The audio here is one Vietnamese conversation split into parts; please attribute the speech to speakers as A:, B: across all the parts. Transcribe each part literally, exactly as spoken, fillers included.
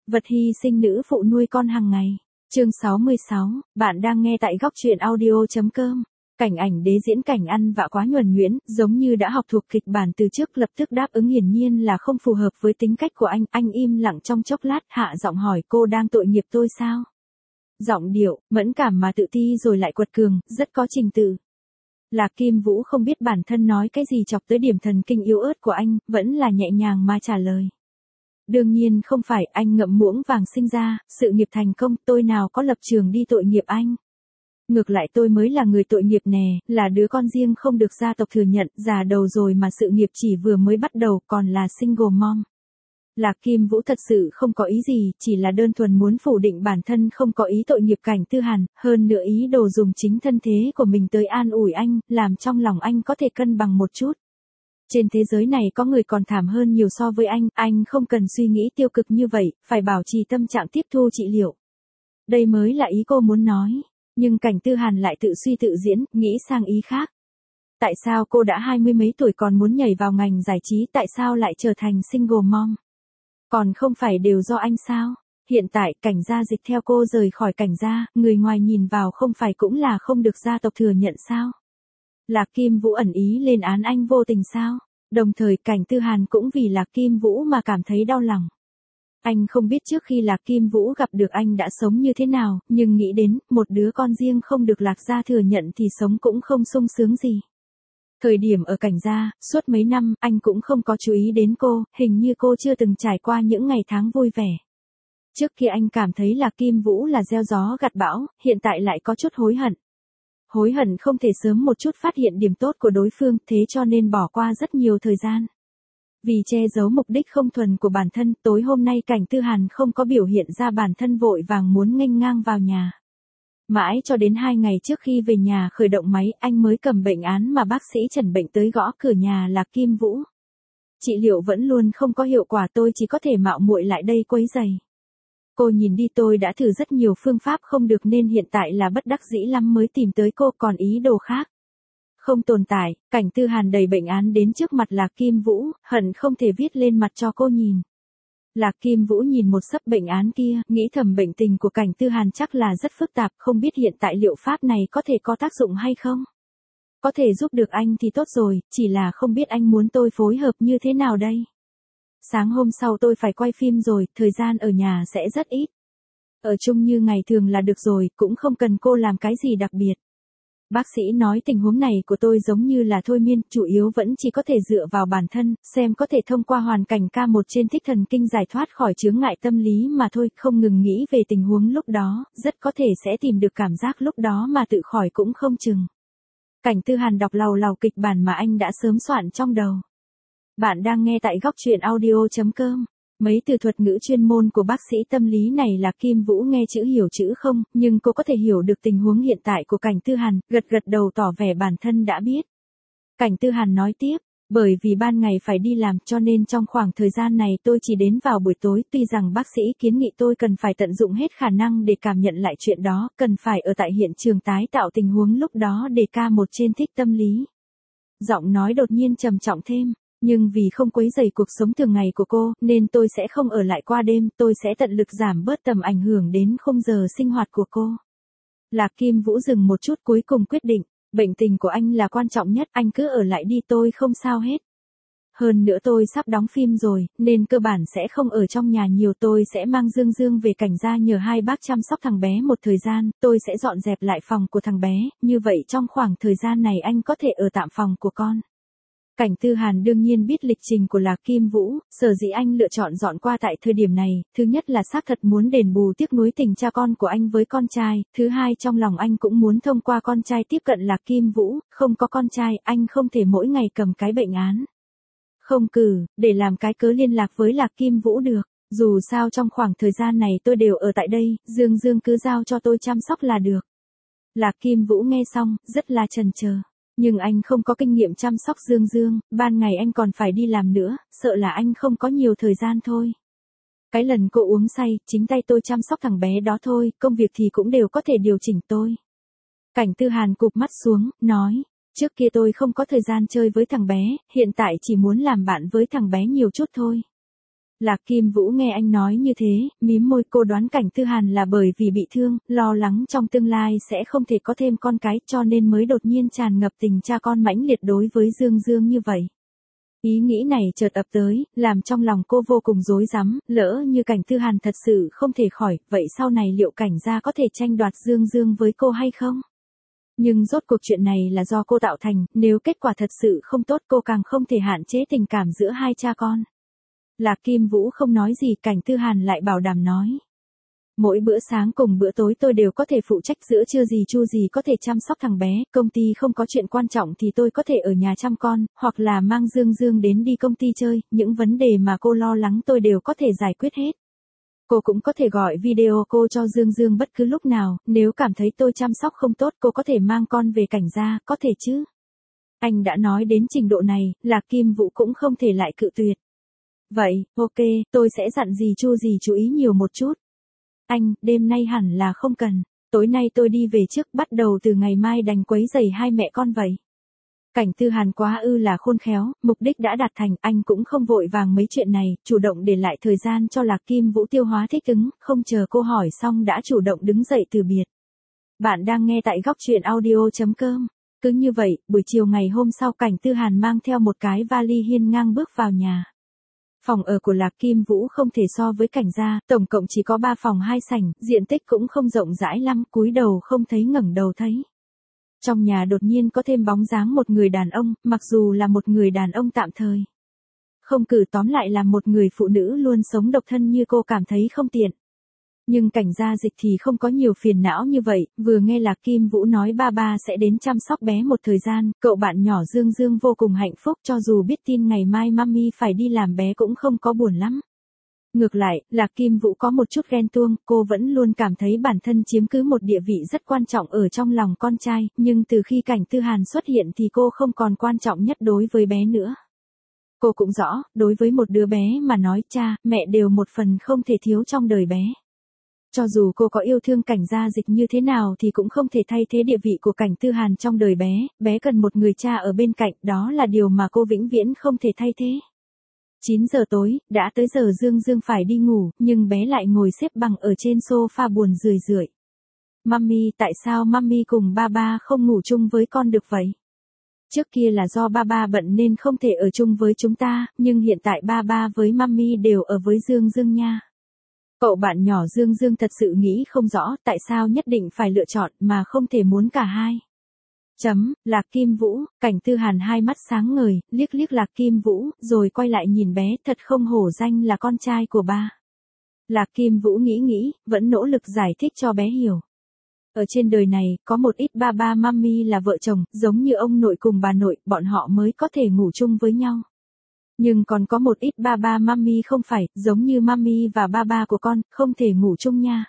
A: Vật hy sinh nữ phụ nuôi con hàng ngày. Chương sáu mươi sáu, bạn đang nghe tại góc truyện audio.com. Cảnh ảnh đế diễn cảnh ăn vạ quá nhuần nhuyễn, giống như đã học thuộc kịch bản từ trước, lập tức đáp ứng hiển nhiên là không phù hợp với tính cách của anh. Anh im lặng trong chốc lát, hạ giọng hỏi: cô đang tội nghiệp tôi sao? Giọng điệu mẫn cảm mà tự ti rồi lại quật cường, rất có trình tự. Lạc Kim Vũ không biết bản thân nói cái gì chọc tới điểm thần kinh yếu ớt của anh, vẫn là nhẹ nhàng mà trả lời. Đương nhiên không phải, anh ngậm muỗng vàng sinh ra, sự nghiệp thành công, tôi nào có lập trường đi tội nghiệp anh. Ngược lại tôi mới là người tội nghiệp nè, là đứa con riêng không được gia tộc thừa nhận, già đầu rồi mà sự nghiệp chỉ vừa mới bắt đầu, còn là single mom. Lạc Kim Vũ thật sự không có ý gì, chỉ là đơn thuần muốn phủ định bản thân không có ý tội nghiệp Cảnh Tư Hàn, hơn nữa ý đồ dùng chính thân thế của mình tới an ủi anh, làm trong lòng anh có thể cân bằng một chút. Trên thế giới này có người còn thảm hơn nhiều so với anh, anh không cần suy nghĩ tiêu cực như vậy, phải bảo trì tâm trạng tiếp thu trị liệu. Đây mới là ý cô muốn nói, nhưng Cảnh Tư Hàn lại tự suy tự diễn, nghĩ sang ý khác. Tại sao cô đã hai mươi mấy tuổi còn muốn nhảy vào ngành giải trí, tại sao lại trở thành single mom? Còn không phải đều do anh sao? Hiện tại Cảnh gia dịch theo cô rời khỏi Cảnh gia, người ngoài nhìn vào không phải cũng là không được gia tộc thừa nhận sao? Lạc Kim Vũ ẩn ý lên án anh vô tình sao? Đồng thời Cảnh Tư Hàn cũng vì Lạc Kim Vũ mà cảm thấy đau lòng. Anh không biết trước khi Lạc Kim Vũ gặp được anh đã sống như thế nào, nhưng nghĩ đến một đứa con riêng không được Lạc gia thừa nhận thì sống cũng không sung sướng gì. Thời điểm ở Cảnh gia, suốt mấy năm, anh cũng không có chú ý đến cô, hình như cô chưa từng trải qua những ngày tháng vui vẻ. Trước kia anh cảm thấy Lạc Kim Vũ là gieo gió gặt bão, hiện tại lại có chút hối hận. Hối hận không thể sớm một chút phát hiện điểm tốt của đối phương, thế cho nên bỏ qua rất nhiều thời gian. Vì che giấu mục đích không thuần của bản thân, tối hôm nay Cảnh Tư Hàn không có biểu hiện ra bản thân vội vàng muốn nghênh ngang vào nhà. Mãi cho đến hai ngày trước khi về nhà khởi động máy, anh mới cầm bệnh án mà bác sĩ chẩn bệnh tới gõ cửa nhà Lạc Kim Vũ. Trị liệu vẫn luôn không có hiệu quả, tôi chỉ có thể mạo muội lại đây quấy rầy. Cô nhìn đi, tôi đã thử rất nhiều phương pháp không được nên hiện tại là bất đắc dĩ lắm mới tìm tới cô, còn ý đồ khác không tồn tại. Cảnh Tư Hàn đầy bệnh án đến trước mặt Lạc Kim Vũ, hận không thể viết lên mặt cho cô nhìn. Lạc Kim Vũ nhìn một xấp bệnh án kia, nghĩ thầm bệnh tình của Cảnh Tư Hàn chắc là rất phức tạp, không biết hiện tại liệu pháp này có thể có tác dụng hay không. Có thể giúp được anh thì tốt rồi, chỉ là không biết anh muốn tôi phối hợp như thế nào đây. Sáng hôm sau tôi phải quay phim rồi, thời gian ở nhà sẽ rất ít. Ở chung như ngày thường là được rồi, cũng không cần cô làm cái gì đặc biệt. Bác sĩ nói tình huống này của tôi giống như là thôi miên, chủ yếu vẫn chỉ có thể dựa vào bản thân, xem có thể thông qua hoàn cảnh ca một trên thích thần kinh giải thoát khỏi chướng ngại tâm lý mà thôi, không ngừng nghĩ về tình huống lúc đó, rất có thể sẽ tìm được cảm giác lúc đó mà tự khỏi cũng không chừng. Cảnh Tư Hàn đọc làu làu kịch bản mà anh đã sớm soạn trong đầu. Bạn đang nghe tại góc truyện audio.com. Mấy từ thuật ngữ chuyên môn của bác sĩ tâm lý này là Kim Vũ nghe chữ hiểu chữ không, nhưng cô có thể hiểu được tình huống hiện tại của Cảnh Tư Hàn, gật gật đầu tỏ vẻ bản thân đã biết. Cảnh Tư Hàn nói tiếp, bởi vì ban ngày phải đi làm cho nên trong khoảng thời gian này tôi chỉ đến vào buổi tối, tuy rằng bác sĩ kiến nghị tôi cần phải tận dụng hết khả năng để cảm nhận lại chuyện đó, cần phải ở tại hiện trường tái tạo tình huống lúc đó để ca một trên thích tâm lý. Giọng nói đột nhiên trầm trọng thêm. Nhưng vì không quấy rầy cuộc sống thường ngày của cô, nên tôi sẽ không ở lại qua đêm, tôi sẽ tận lực giảm bớt tầm ảnh hưởng đến khung giờ sinh hoạt của cô. Lạc Kim Vũ dừng một chút cuối cùng quyết định, bệnh tình của anh là quan trọng nhất, anh cứ ở lại đi, tôi không sao hết. Hơn nữa tôi sắp đóng phim rồi, nên cơ bản sẽ không ở trong nhà nhiều, tôi sẽ mang Dương Dương về Cảnh gia nhờ hai bác chăm sóc thằng bé một thời gian, tôi sẽ dọn dẹp lại phòng của thằng bé, như vậy trong khoảng thời gian này anh có thể ở tạm phòng của con. Cảnh Tư Hàn đương nhiên biết lịch trình của Lạc Kim Vũ, sở dĩ anh lựa chọn dọn qua tại thời điểm này, thứ nhất là xác thật muốn đền bù tiếc nuối tình cha con của anh với con trai, thứ hai trong lòng anh cũng muốn thông qua con trai tiếp cận Lạc Kim Vũ, không có con trai, anh không thể mỗi ngày cầm cái bệnh án không cử, để làm cái cớ liên lạc với Lạc Kim Vũ được, dù sao trong khoảng thời gian này tôi đều ở tại đây, Dương Dương cứ giao cho tôi chăm sóc là được. Lạc Kim Vũ nghe xong, rất là chần chờ. Nhưng anh không có kinh nghiệm chăm sóc Dương Dương, ban ngày anh còn phải đi làm nữa, sợ là anh không có nhiều thời gian thôi. Cái lần cô uống say, chính tay tôi chăm sóc thằng bé đó thôi, công việc thì cũng đều có thể điều chỉnh tôi. Cảnh Tư Hàn cụp mắt xuống, nói, trước kia tôi không có thời gian chơi với thằng bé, hiện tại chỉ muốn làm bạn với thằng bé nhiều chút thôi. Lạc Kim Vũ nghe anh nói như thế, mím môi. Cô đoán Cảnh Tư Hàn là bởi vì bị thương, lo lắng trong tương lai sẽ không thể có thêm con cái, cho nên mới đột nhiên tràn ngập tình cha con mãnh liệt đối với Dương Dương như vậy. Ý nghĩ này chợt ập tới, làm trong lòng cô vô cùng rối rắm, lỡ như Cảnh Tư Hàn thật sự không thể khỏi, vậy sau này liệu Cảnh gia có thể tranh đoạt Dương Dương với cô hay không? Nhưng rốt cuộc chuyện này là do cô tạo thành, nếu kết quả thật sự không tốt cô càng không thể hạn chế tình cảm giữa hai cha con. Lạc Kim Vũ không nói gì, Cảnh Tư Hàn lại bảo đảm nói. Mỗi bữa sáng cùng bữa tối tôi đều có thể phụ trách, giữa trưa gì Chu gì có thể chăm sóc thằng bé, công ty không có chuyện quan trọng thì tôi có thể ở nhà chăm con, hoặc là mang Dương Dương đến đi công ty chơi, những vấn đề mà cô lo lắng tôi đều có thể giải quyết hết. Cô cũng có thể gọi video cô cho Dương Dương bất cứ lúc nào, nếu cảm thấy tôi chăm sóc không tốt cô có thể mang con về Cảnh gia, có thể chứ? Anh đã nói đến trình độ này, Lạc Kim Vũ cũng không thể lại cự tuyệt. Vậy, ok, tôi sẽ dặn dì Chu gì chú ý nhiều một chút. Anh, đêm nay hẳn là không cần, tối nay tôi đi về trước, bắt đầu từ ngày mai đành quấy rầy hai mẹ con vậy. Cảnh Tư Hàn quá ư là khôn khéo, mục đích đã đạt thành, anh cũng không vội vàng mấy chuyện này, chủ động để lại thời gian cho Lạc Kim Vũ tiêu hóa thích ứng, không chờ cô hỏi xong đã chủ động đứng dậy từ biệt. Bạn đang nghe tại góc truyện audio chấm com. Cứ như vậy, buổi chiều ngày hôm sau Cảnh Tư Hàn mang theo một cái vali hiên ngang bước vào nhà. Phòng ở của Lạc Kim Vũ không thể so với Cảnh gia, tổng cộng chỉ có ba phòng hai sảnh, diện tích cũng không rộng rãi lắm, cúi đầu không thấy ngẩng đầu thấy. Trong nhà đột nhiên có thêm bóng dáng một người đàn ông, mặc dù là một người đàn ông tạm thời. Không cử tóm lại là một người phụ nữ luôn sống độc thân như cô cảm thấy không tiện. Nhưng Cảnh gia Dịch thì không có nhiều phiền não như vậy, vừa nghe Lạc Kim Vũ nói ba ba sẽ đến chăm sóc bé một thời gian, cậu bạn nhỏ Dương Dương vô cùng hạnh phúc, cho dù biết tin ngày mai mami phải đi làm bé cũng không có buồn lắm. Ngược lại, Lạc Kim Vũ có một chút ghen tuông, cô vẫn luôn cảm thấy bản thân chiếm cứ một địa vị rất quan trọng ở trong lòng con trai, nhưng từ khi Cảnh Tư Hàn xuất hiện thì cô không còn quan trọng nhất đối với bé nữa. Cô cũng rõ, đối với một đứa bé mà nói cha, mẹ đều một phần không thể thiếu trong đời bé. Cho dù cô có yêu thương Cảnh gia Dịch như thế nào thì cũng không thể thay thế địa vị của Cảnh Tư Hàn trong đời bé, bé cần một người cha ở bên cạnh, đó là điều mà cô vĩnh viễn không thể thay thế. chín giờ tối, đã tới giờ Dương Dương phải đi ngủ, nhưng bé lại ngồi xếp bằng ở trên sofa buồn rười rượi. Mami, tại sao mami cùng ba ba không ngủ chung với con được vậy? Trước kia là do ba ba bận nên không thể ở chung với chúng ta, nhưng hiện tại ba ba với mami đều ở với Dương Dương nha. Cậu bạn nhỏ Dương Dương thật sự nghĩ không rõ tại sao nhất định phải lựa chọn mà không thể muốn cả hai. Chấm, Lạc Kim Vũ, Cảnh Tư Hàn hai mắt sáng ngời, liếc liếc Lạc Kim Vũ, rồi quay lại nhìn bé, thật không hổ danh là con trai của ba. Lạc Kim Vũ nghĩ nghĩ, vẫn nỗ lực giải thích cho bé hiểu. Ở trên đời này, có một ít ba ba mami là vợ chồng, giống như ông nội cùng bà nội, bọn họ mới có thể ngủ chung với nhau. Nhưng còn có một ít ba ba mami không phải, giống như mami và ba ba của con, không thể ngủ chung nha.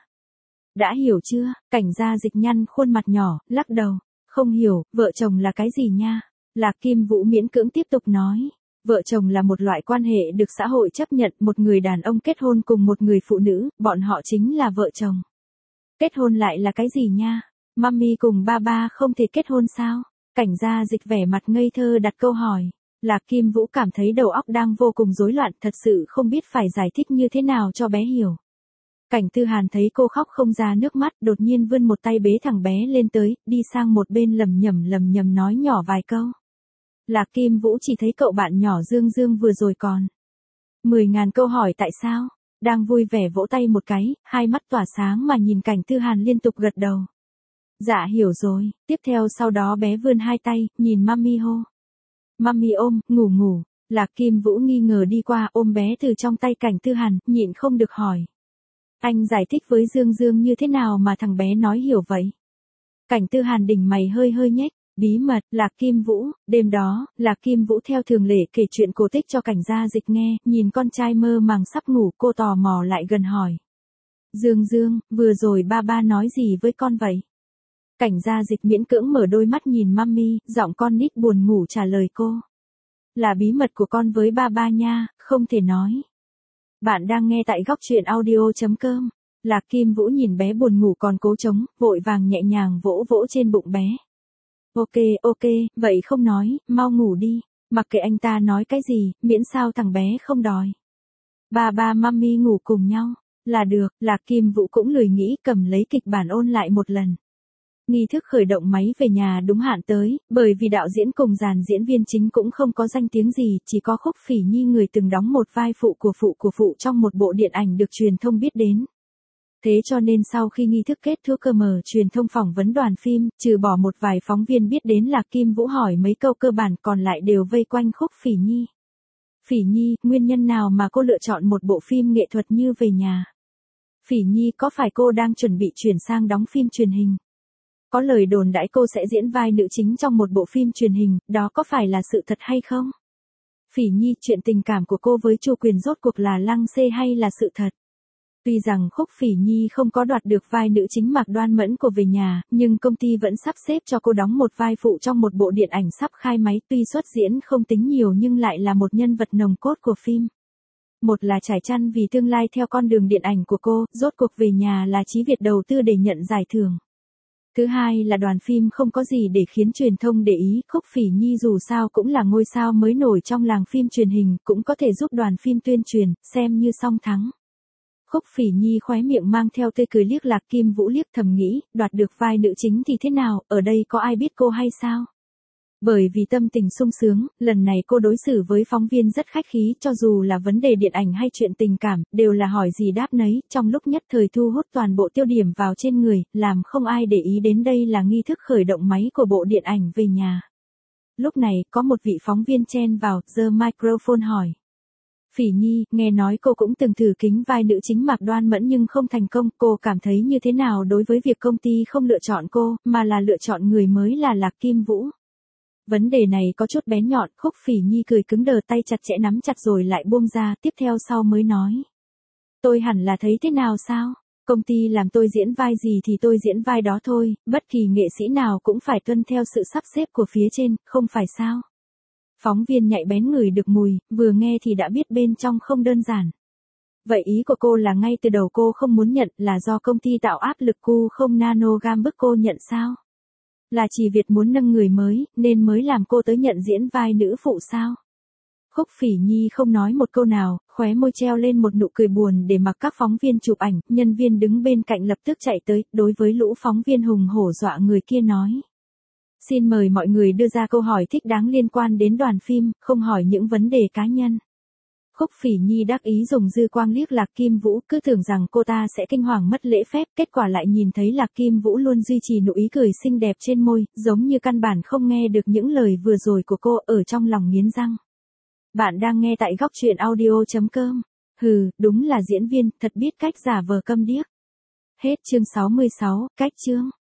A: Đã hiểu chưa? Cảnh gia Dịch nhăn khuôn mặt nhỏ, lắc đầu. Không hiểu, vợ chồng là cái gì nha? Lạc Kim Vũ miễn cưỡng tiếp tục nói. Vợ chồng là một loại quan hệ được xã hội chấp nhận, một người đàn ông kết hôn cùng một người phụ nữ, bọn họ chính là vợ chồng. Kết hôn lại là cái gì nha? Mami cùng ba ba không thể kết hôn sao? Cảnh gia Dịch vẻ mặt ngây thơ đặt câu hỏi. Lạc Kim Vũ cảm thấy đầu óc đang vô cùng rối loạn, thật sự không biết phải giải thích như thế nào cho bé hiểu. Cảnh Tư Hàn thấy cô khóc không ra nước mắt, đột nhiên vươn một tay bế thằng bé lên tới, đi sang một bên lầm nhầm lầm nhầm nói nhỏ vài câu. Lạc Kim Vũ chỉ thấy cậu bạn nhỏ Dương Dương vừa rồi còn mười ngàn câu hỏi tại sao, đang vui vẻ vỗ tay một cái, hai mắt tỏa sáng mà nhìn Cảnh Tư Hàn liên tục gật đầu. Dạ hiểu rồi, tiếp theo sau đó bé vươn hai tay, nhìn mami hô. Mami ôm, ngủ ngủ, Lạc Kim Vũ nghi ngờ đi qua ôm bé từ trong tay Cảnh Tư Hàn, nhịn không được hỏi. Anh giải thích với Dương Dương như thế nào mà thằng bé nói hiểu vậy? Cảnh Tư Hàn đỉnh mày hơi hơi nhếch, bí mật, Lạc Kim Vũ, đêm đó, Lạc Kim Vũ theo thường lệ kể chuyện cổ tích cho Cảnh gia Dịch nghe, nhìn con trai mơ màng sắp ngủ cô tò mò lại gần hỏi. Dương Dương, vừa rồi ba ba nói gì với con vậy? Cảnh gia Dịch miễn cưỡng mở đôi mắt nhìn mami, giọng con nít buồn ngủ trả lời cô. Là bí mật của con với ba ba nha, không thể nói. Bạn đang nghe tại góc truyện audio chấm com. Lạc Kim Vũ nhìn bé buồn ngủ còn cố chống, vội vàng nhẹ nhàng vỗ vỗ trên bụng bé. Ok, ok, vậy không nói, mau ngủ đi, mặc kệ anh ta nói cái gì, miễn sao thằng bé không đòi. Ba ba mami ngủ cùng nhau. Là được, Lạc Kim Vũ cũng lười nghĩ, cầm lấy kịch bản ôn lại một lần. Nghi thức khởi động máy về nhà đúng hạn tới, bởi vì đạo diễn cùng dàn diễn viên chính cũng không có danh tiếng gì, chỉ có Khúc Phỉ Nhi người từng đóng một vai phụ của phụ của phụ trong một bộ điện ảnh được truyền thông biết đến. Thế cho nên sau khi nghi thức kết thúc cơ mờ truyền thông phỏng vấn đoàn phim, trừ bỏ một vài phóng viên biết đến Lạc Kim Vũ hỏi mấy câu cơ bản còn lại đều vây quanh Khúc Phỉ Nhi. Phỉ Nhi, nguyên nhân nào mà cô lựa chọn một bộ phim nghệ thuật như Về Nhà? Phỉ Nhi, có phải cô đang chuẩn bị chuyển sang đóng phim truyền hình? Có lời đồn đãi cô sẽ diễn vai nữ chính trong một bộ phim truyền hình, đó có phải là sự thật hay không? Phỉ Nhi, chuyện tình cảm của cô với Chu Quyền rốt cuộc là lăng xê hay là sự thật? Tuy rằng Khúc Phỉ Nhi không có đoạt được vai nữ chính Mạc Đoan Mẫn của Về Nhà, nhưng công ty vẫn sắp xếp cho cô đóng một vai phụ trong một bộ điện ảnh sắp khai máy, tuy xuất diễn không tính nhiều nhưng lại là một nhân vật nòng cốt của phim. Một là trải chăn vì tương lai theo con đường điện ảnh của cô, rốt cuộc Về Nhà là Chí Việt đầu tư để nhận giải thưởng. Thứ hai là đoàn phim không có gì để khiến truyền thông để ý, Khúc Phỉ Nhi dù sao cũng là ngôi sao mới nổi trong làng phim truyền hình, cũng có thể giúp đoàn phim tuyên truyền, xem như song thắng. Khúc Phỉ Nhi khóe miệng mang theo tươi cười liếc Lạc Kim Vũ liếc thầm nghĩ, đoạt được vai nữ chính thì thế nào, ở đây có ai biết cô hay sao? Bởi vì tâm tình sung sướng, lần này cô đối xử với phóng viên rất khách khí, cho dù là vấn đề điện ảnh hay chuyện tình cảm, đều là hỏi gì đáp nấy, trong lúc nhất thời thu hút toàn bộ tiêu điểm vào trên người, làm không ai để ý đến đây là nghi thức khởi động máy của bộ điện ảnh Về Nhà. Lúc này, có một vị phóng viên chen vào, giơ microphone hỏi. Phỉ Nhi, nghe nói cô cũng từng thử kính vai nữ chính Mạc Đoan Mẫn nhưng không thành công, cô cảm thấy như thế nào đối với việc công ty không lựa chọn cô, mà là lựa chọn người mới là Lạc Kim Vũ? Vấn đề này có chút bén nhọn, Khúc Phỉ Nhi cười cứng đờ, tay chặt chẽ nắm chặt rồi lại buông ra, tiếp theo sau mới nói. Tôi hẳn là thấy thế nào sao? Công ty làm tôi diễn vai gì thì tôi diễn vai đó thôi, bất kỳ nghệ sĩ nào cũng phải tuân theo sự sắp xếp của phía trên, không phải sao? Phóng viên nhạy bén ngửi được mùi, vừa nghe thì đã biết bên trong không đơn giản. Vậy ý của cô là ngay từ đầu cô không muốn nhận, là do công ty tạo áp lực cu không nanogam bức cô nhận sao? Là chỉ Việt muốn nâng người mới, nên mới làm cô tới nhận diễn vai nữ phụ sao? Khúc Phỉ Nhi không nói một câu nào, khóe môi treo lên một nụ cười buồn để mặc các phóng viên chụp ảnh, nhân viên đứng bên cạnh lập tức chạy tới, đối với lũ phóng viên hùng hổ dọa người kia nói. Xin mời mọi người đưa ra câu hỏi thích đáng liên quan đến đoàn phim, không hỏi những vấn đề cá nhân. Khúc Phỉ Nhi đắc ý dùng dư quang liếc Lạc Kim Vũ, cứ tưởng rằng cô ta sẽ kinh hoàng mất lễ phép, kết quả lại nhìn thấy Lạc Kim Vũ luôn duy trì nụ ý cười xinh đẹp trên môi, giống như căn bản không nghe được những lời vừa rồi của cô, ở trong lòng nghiến răng. Bạn đang nghe tại góc truyện audio chấm com. Hừ, đúng là diễn viên, thật biết cách giả vờ câm điếc. Hết chương sáu mươi sáu, cách chương.